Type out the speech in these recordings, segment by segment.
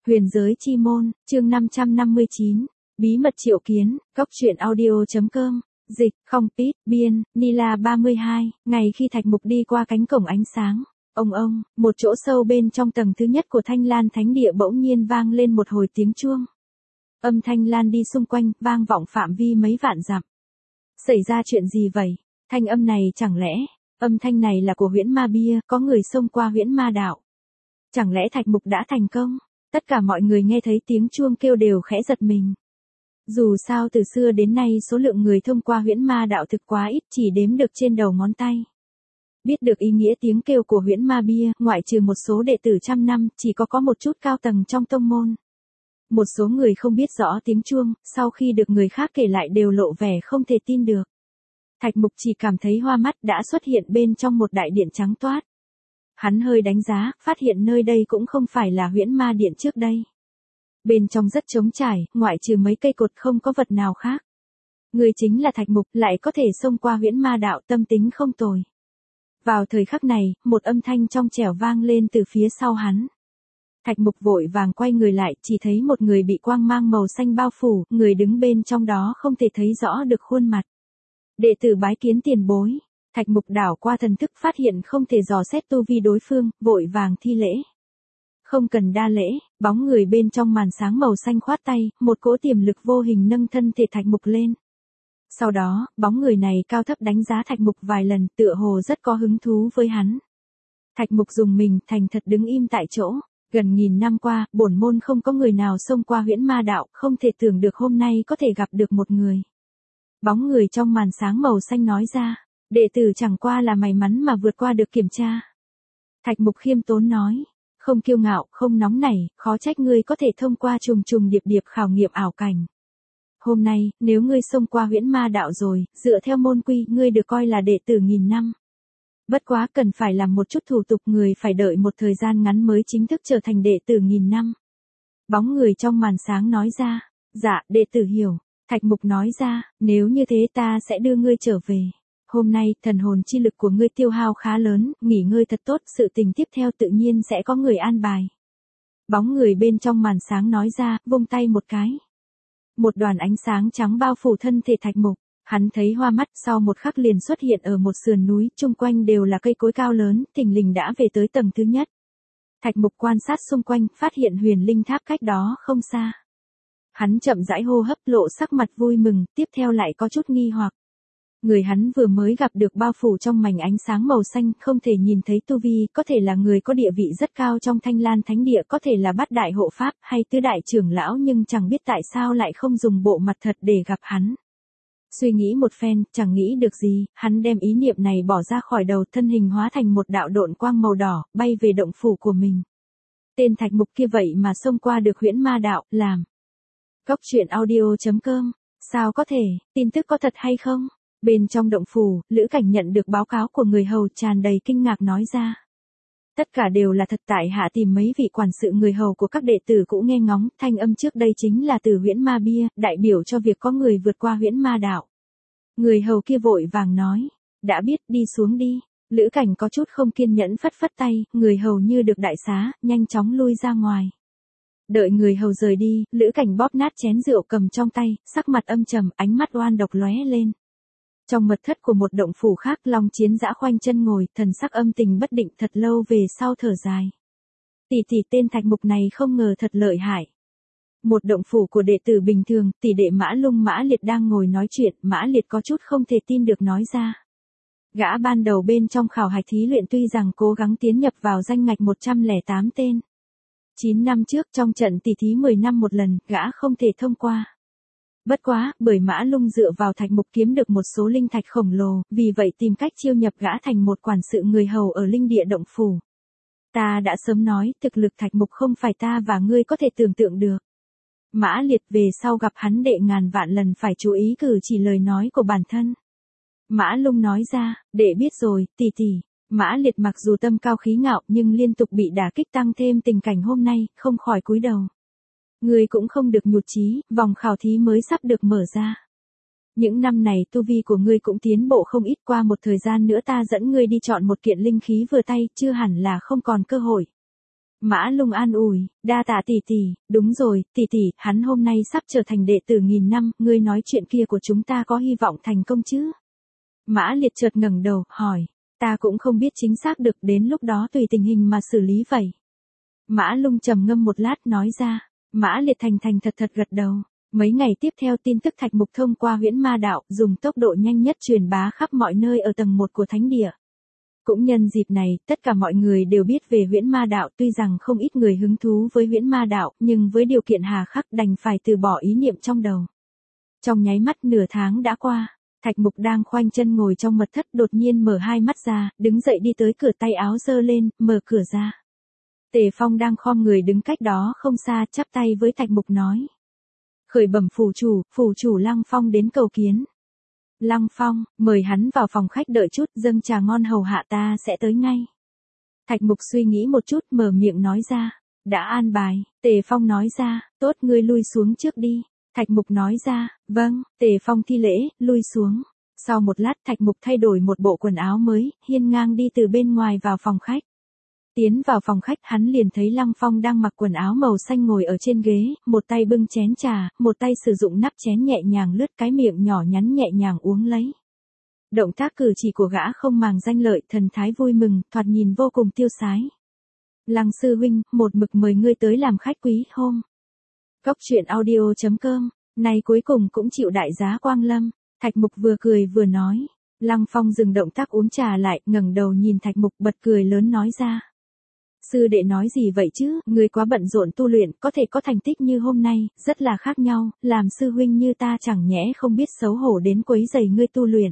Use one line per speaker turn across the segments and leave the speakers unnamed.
Huyền giới chi môn, chương 559, bí mật triệu kiến, góc truyện audio.com, dịch, không tít, biên, Nila 32, ngày khi Thạch Mục đi qua cánh cổng ánh sáng. Ông, một chỗ sâu bên trong tầng thứ nhất của Thanh Lan Thánh Địa bỗng nhiên vang lên một hồi tiếng chuông. Âm thanh lan đi xung quanh, vang vọng phạm vi mấy vạn dặm. Xảy ra chuyện gì vậy? Thanh âm này chẳng lẽ, âm thanh này là của huyễn ma bia, có người xông qua huyễn ma đạo. Chẳng lẽ Thạch Mục đã thành công? Tất cả mọi người nghe thấy tiếng chuông kêu đều khẽ giật mình. Dù sao từ xưa đến nay số lượng người thông qua huyễn ma đạo thực quá ít, chỉ đếm được trên đầu ngón tay. Biết được ý nghĩa tiếng kêu của huyễn ma bia, ngoại trừ một số đệ tử trăm năm, chỉ có một chút cao tầng trong tông môn. Một số người không biết rõ tiếng chuông, sau khi được người khác kể lại đều lộ vẻ không thể tin được. Thạch Mục chỉ cảm thấy hoa mắt đã xuất hiện bên trong một đại điện trắng toát. Hắn hơi đánh giá, phát hiện nơi đây cũng không phải là huyễn ma điện trước đây. Bên trong rất trống trải, ngoại trừ mấy cây cột không có vật nào khác. Người chính là Thạch Mục, lại có thể xông qua huyễn ma đạo, tâm tính không tồi. Vào thời khắc này, một âm thanh trong trẻo vang lên từ phía sau hắn. Thạch Mục vội vàng quay người lại, chỉ thấy một người bị quang mang màu xanh bao phủ, người đứng bên trong đó không thể thấy rõ được khuôn mặt. Đệ tử bái kiến tiền bối. Thạch Mục đảo qua thần thức phát hiện không thể dò xét tu vi đối phương, vội vàng thi lễ. Không cần đa lễ, bóng người bên trong màn sáng màu xanh khoát tay, một cỗ tiềm lực vô hình nâng thân thể Thạch Mục lên. Sau đó, bóng người này cao thấp đánh giá Thạch Mục vài lần, tựa hồ rất có hứng thú với hắn. Thạch Mục dùng mình, thành thật đứng im tại chỗ. Gần nghìn năm qua, bổn môn không có người nào xông qua huyễn ma đạo, không thể tưởng được hôm nay có thể gặp được một người. Bóng người trong màn sáng màu xanh nói ra, đệ tử chẳng qua là may mắn mà vượt qua được kiểm tra. Thạch Mục khiêm tốn nói, không kiêu ngạo, không nóng nảy, khó trách ngươi có thể thông qua trùng trùng điệp điệp khảo nghiệm ảo cảnh. Hôm nay, nếu ngươi xông qua huyễn ma đạo rồi, dựa theo môn quy, ngươi được coi là đệ tử nghìn năm. Bất quá cần phải làm một chút thủ tục, người phải đợi một thời gian ngắn mới chính thức trở thành đệ tử nghìn năm. Bóng người trong màn sáng nói ra, dạ, đệ tử hiểu. Thạch Mục nói ra, nếu như thế ta sẽ đưa ngươi trở về. Hôm nay, thần hồn chi lực của ngươi tiêu hao khá lớn, nghỉ ngơi thật tốt, sự tình tiếp theo tự nhiên sẽ có người an bài. Bóng người bên trong màn sáng nói ra, vung tay một cái. Một đoàn ánh sáng trắng bao phủ thân thể Thạch Mục. Hắn thấy hoa mắt, sau một khắc liền xuất hiện ở một sườn núi, chung quanh đều là cây cối cao lớn, thình lình đã về tới tầng thứ nhất. Thạch Mục quan sát xung quanh, phát hiện huyền linh tháp cách đó không xa. Hắn chậm rãi hô hấp, lộ sắc mặt vui mừng, tiếp theo lại có chút nghi hoặc. Người hắn vừa mới gặp được bao phủ trong mảnh ánh sáng màu xanh, không thể nhìn thấy tu vi, có thể là người có địa vị rất cao trong Thanh Lan Thánh Địa, có thể là bát đại hộ pháp hay tứ đại trưởng lão, nhưng chẳng biết tại sao lại không dùng bộ mặt thật để gặp hắn. Suy nghĩ một phen, chẳng nghĩ được gì, hắn đem ý niệm này bỏ ra khỏi đầu, thân hình hóa thành một đạo độn quang màu đỏ, bay về động phủ của mình. Tên Thạch Mục kia vậy mà xông qua được huyễn ma đạo, làm. Góc truyện audio.com, sao có thể, tin tức có thật hay không? Bên trong động phủ, Lữ Cảnh nhận được báo cáo của người hầu, tràn đầy kinh ngạc nói ra. Tất cả đều là thật, tại hạ tìm mấy vị quản sự người hầu của các đệ tử cũ nghe ngóng, thanh âm trước đây chính là từ huyễn ma bia, đại biểu cho việc có người vượt qua huyễn ma đạo. Người hầu kia vội vàng nói, đã biết, đi xuống đi. Lữ Cảnh có chút không kiên nhẫn phất phất tay, người hầu như được đại xá, nhanh chóng lui ra ngoài. Đợi người hầu rời đi, Lữ Cảnh bóp nát chén rượu cầm trong tay, sắc mặt âm trầm, ánh mắt oan độc lóe lên. Trong mật thất của một động phủ khác, Long Chiến Dã khoanh chân ngồi, thần sắc âm tình bất định, thật lâu về sau thở dài. Tỷ tên Thạch Mục này không ngờ thật lợi hại. Một động phủ của đệ tử bình thường, tỷ đệ Mã Lung Mã Liệt đang ngồi nói chuyện, Mã Liệt có chút không thể tin được nói ra. Gã ban đầu bên trong khảo hạch thí luyện tuy rằng cố gắng tiến nhập vào danh ngạch 108 tên. 9 năm trước trong trận tỷ thí 10 năm một lần, gã không thể thông qua. Bất quá, bởi Mã Lung dựa vào Thạch Mục kiếm được một số linh thạch khổng lồ, vì vậy tìm cách chiêu nhập gã thành một quản sự người hầu ở linh địa động phủ. Ta đã sớm nói, thực lực Thạch Mục không phải ta và ngươi có thể tưởng tượng được. Mã Liệt về sau gặp hắn đệ ngàn vạn lần phải chú ý cử chỉ lời nói của bản thân. Mã Lung nói ra, đệ biết rồi, tỷ. Mã Liệt mặc dù tâm cao khí ngạo nhưng liên tục bị đả kích, tăng thêm tình cảnh hôm nay, không khỏi cúi đầu. Ngươi cũng không được nhụt chí, vòng khảo thí mới sắp được mở ra. Những năm này tu vi của ngươi cũng tiến bộ không ít, qua một thời gian nữa ta dẫn ngươi đi chọn một kiện linh khí vừa tay, chưa hẳn là không còn cơ hội. Mã Lung an ủi, đa tạ tỷ tỷ, đúng rồi, tỷ tỷ, hắn hôm nay sắp trở thành đệ tử 1000 năm, ngươi nói chuyện kia của chúng ta có hy vọng thành công chứ? Mã Liệt chợt ngẩng đầu, hỏi, ta cũng không biết chính xác được, đến lúc đó tùy tình hình mà xử lý vậy. Mã Lung trầm ngâm một lát nói ra, Mã Liệt thành thành thật thật gật đầu. Mấy ngày tiếp theo tin tức Thạch Mục thông qua huyễn ma đạo, dùng tốc độ nhanh nhất truyền bá khắp mọi nơi ở tầng 1 của thánh địa. Cũng nhân dịp này, tất cả mọi người đều biết về huyễn ma đạo, tuy rằng không ít người hứng thú với huyễn ma đạo, nhưng với điều kiện hà khắc đành phải từ bỏ ý niệm trong đầu. Trong nháy mắt nửa tháng đã qua, Thạch Mục đang khoanh chân ngồi trong mật thất đột nhiên mở hai mắt ra, đứng dậy đi tới cửa, tay áo giơ lên, mở cửa ra. Tề Phong đang khom người đứng cách đó không xa, chắp tay với Thạch Mục nói. Khởi bẩm phủ chủ Lăng Phong đến cầu kiến. Lăng Phong, mời hắn vào phòng khách đợi chút, dâng trà ngon hầu hạ, ta sẽ tới ngay. Thạch Mục suy nghĩ một chút, mở miệng nói ra. Đã an bài, Tề Phong nói ra, tốt, ngươi lui xuống trước đi. Thạch Mục nói ra, vâng, Tề Phong thi lễ, lui xuống. Sau một lát Thạch Mục thay đổi một bộ quần áo mới, hiên ngang đi từ bên ngoài vào phòng khách. Tiến vào phòng khách hắn liền thấy Lăng Phong đang mặc quần áo màu xanh ngồi ở trên ghế, một tay bưng chén trà, một tay sử dụng nắp chén nhẹ nhàng lướt cái miệng nhỏ nhắn nhẹ nhàng uống lấy. Động tác cử chỉ của gã không màng danh lợi, thần thái vui mừng, thoạt nhìn vô cùng tiêu sái. Lăng sư huynh, một mực mời ngươi tới làm khách quý hôm. Góc truyện audio.com, nay cuối cùng cũng chịu đại giá quang lâm. Thạch Mục vừa cười vừa nói. Lăng Phong dừng động tác uống trà lại, ngẩng đầu nhìn Thạch Mục bật cười lớn nói ra. Sư đệ nói gì vậy chứ, ngươi quá bận rộn tu luyện, có thể có thành tích như hôm nay, rất là khác nhau, làm sư huynh như ta chẳng nhẽ không biết xấu hổ đến quấy rầy ngươi tu luyện.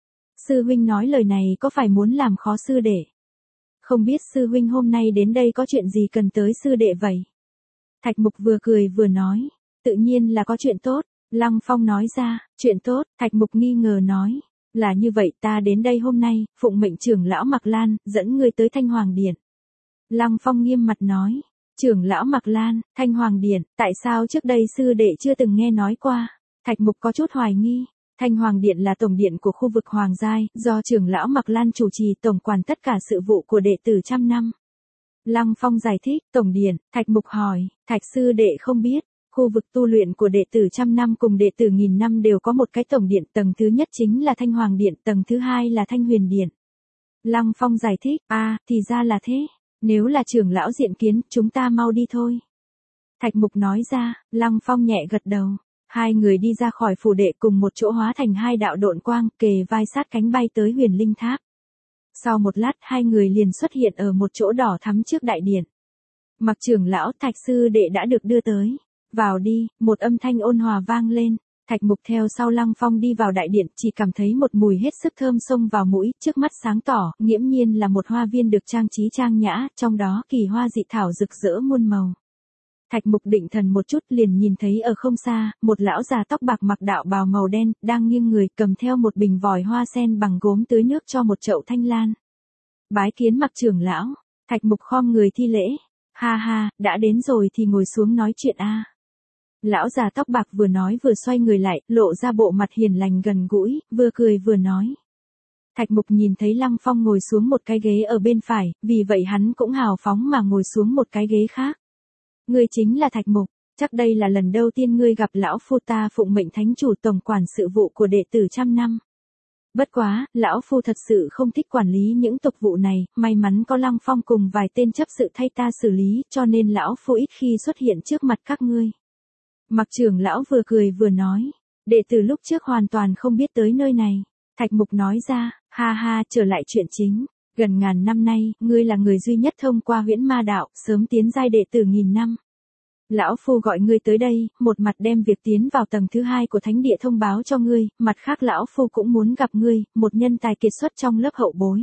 Sư huynh nói lời này có phải muốn làm khó sư đệ? Không biết sư huynh hôm nay đến đây có chuyện gì cần tới sư đệ vậy? Thạch Mục vừa cười vừa nói, tự nhiên là có chuyện tốt. Lăng Phong nói ra, chuyện tốt. Thạch Mục nghi ngờ nói, là như vậy, ta đến đây hôm nay, phụng mệnh trưởng lão Mạc Lan, dẫn ngươi tới Thanh Hoàng Điện. Lăng Phong nghiêm mặt nói, trưởng lão Mạc Lan, Thanh Hoàng Điện, tại sao trước đây sư đệ chưa từng nghe nói qua? Thạch Mục có chút hoài nghi. Thanh Hoàng Điện là tổng điện của khu vực Hoàng Giai, do trưởng lão Mạc Lan chủ trì, tổng quản tất cả sự vụ của đệ tử trăm năm. Lăng Phong giải thích, tổng điện. Thạch Mục hỏi, Thạch sư đệ không biết, khu vực tu luyện của đệ tử trăm năm cùng đệ tử 1000 năm đều có một cái tổng điện, tầng thứ nhất chính là Thanh Hoàng Điện, tầng thứ hai là Thanh Huyền Điện. Lăng Phong giải thích, thì ra là thế. Nếu là trưởng lão diện kiến, chúng ta mau đi thôi. Thạch Mục nói ra. Lăng Phong nhẹ gật đầu. Hai người đi ra khỏi phủ đệ cùng một chỗ hóa thành hai đạo độn quang, kề vai sát cánh bay tới Huyền Linh Tháp. Sau một lát hai người liền xuất hiện ở một chỗ đỏ thắm trước đại điện. Mặc trưởng lão, Thạch sư đệ đã được đưa tới. Vào đi, một âm thanh ôn hòa vang lên. Thạch Mục theo sau Lăng Phong đi vào đại điện, chỉ cảm thấy một mùi hết sức thơm xông vào mũi, trước mắt sáng tỏ, nghiễm nhiên là một hoa viên được trang trí trang nhã, trong đó kỳ hoa dị thảo rực rỡ muôn màu. Thạch Mục định thần một chút liền nhìn thấy ở không xa, một lão già tóc bạc mặc đạo bào màu đen, đang nghiêng người cầm theo một bình vòi hoa sen bằng gốm tưới nước cho một chậu thanh lan. Bái kiến Mặc trưởng lão. Thạch Mục khom người thi lễ. Ha ha, đã đến rồi thì ngồi xuống nói chuyện a. Lão già tóc bạc vừa nói vừa xoay người lại, lộ ra bộ mặt hiền lành gần gũi, vừa cười vừa nói. Thạch Mục nhìn thấy Lăng Phong ngồi xuống một cái ghế ở bên phải, vì vậy hắn cũng hào phóng mà ngồi xuống một cái ghế khác. Ngươi chính là Thạch Mục, chắc đây là lần đầu tiên ngươi gặp lão phu, ta phụng mệnh thánh chủ tổng quản sự vụ của đệ tử trăm năm. Bất quá, lão phu thật sự không thích quản lý những tục vụ này, may mắn có Lăng Phong cùng vài tên chấp sự thay ta xử lý, cho nên lão phu ít khi xuất hiện trước mặt các ngươi. Mặc trưởng lão vừa cười vừa nói, đệ tử lúc trước hoàn toàn không biết tới nơi này. Thạch Mục nói ra, ha ha, trở lại chuyện chính. Gần ngàn năm nay, ngươi là người duy nhất thông qua huyễn ma đạo, sớm tiến giai đệ tử 1000 năm. Lão phu gọi ngươi tới đây, một mặt đem việc tiến vào tầng thứ hai của thánh địa thông báo cho ngươi, mặt khác lão phu cũng muốn gặp ngươi, một nhân tài kiệt xuất trong lớp hậu bối.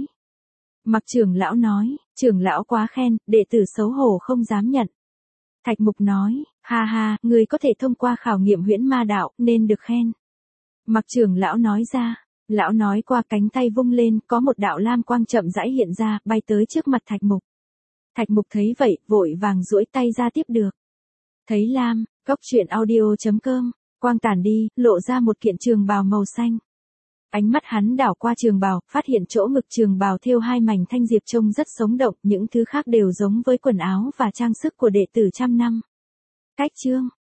Mặc trưởng lão nói, trưởng lão quá khen, đệ tử xấu hổ không dám nhận. Thạch Mục nói, ha ha, ngươi có thể thông qua khảo nghiệm huyễn ma đạo, nên được khen. Mặc trưởng lão nói ra. Lão nói qua cánh tay vung lên, có một đạo lam quang chậm rãi hiện ra, bay tới trước mặt Thạch Mục. Thạch Mục thấy vậy, vội vàng duỗi tay ra tiếp được. Thấy lam, góc truyện audio.com, quang tản đi, lộ ra một kiện trường bào màu xanh. Ánh mắt hắn đảo qua trường bào, phát hiện chỗ ngực trường bào thêu hai mảnh thanh diệp trông rất sống động, những thứ khác đều giống với quần áo và trang sức của đệ tử trăm năm. Cách chương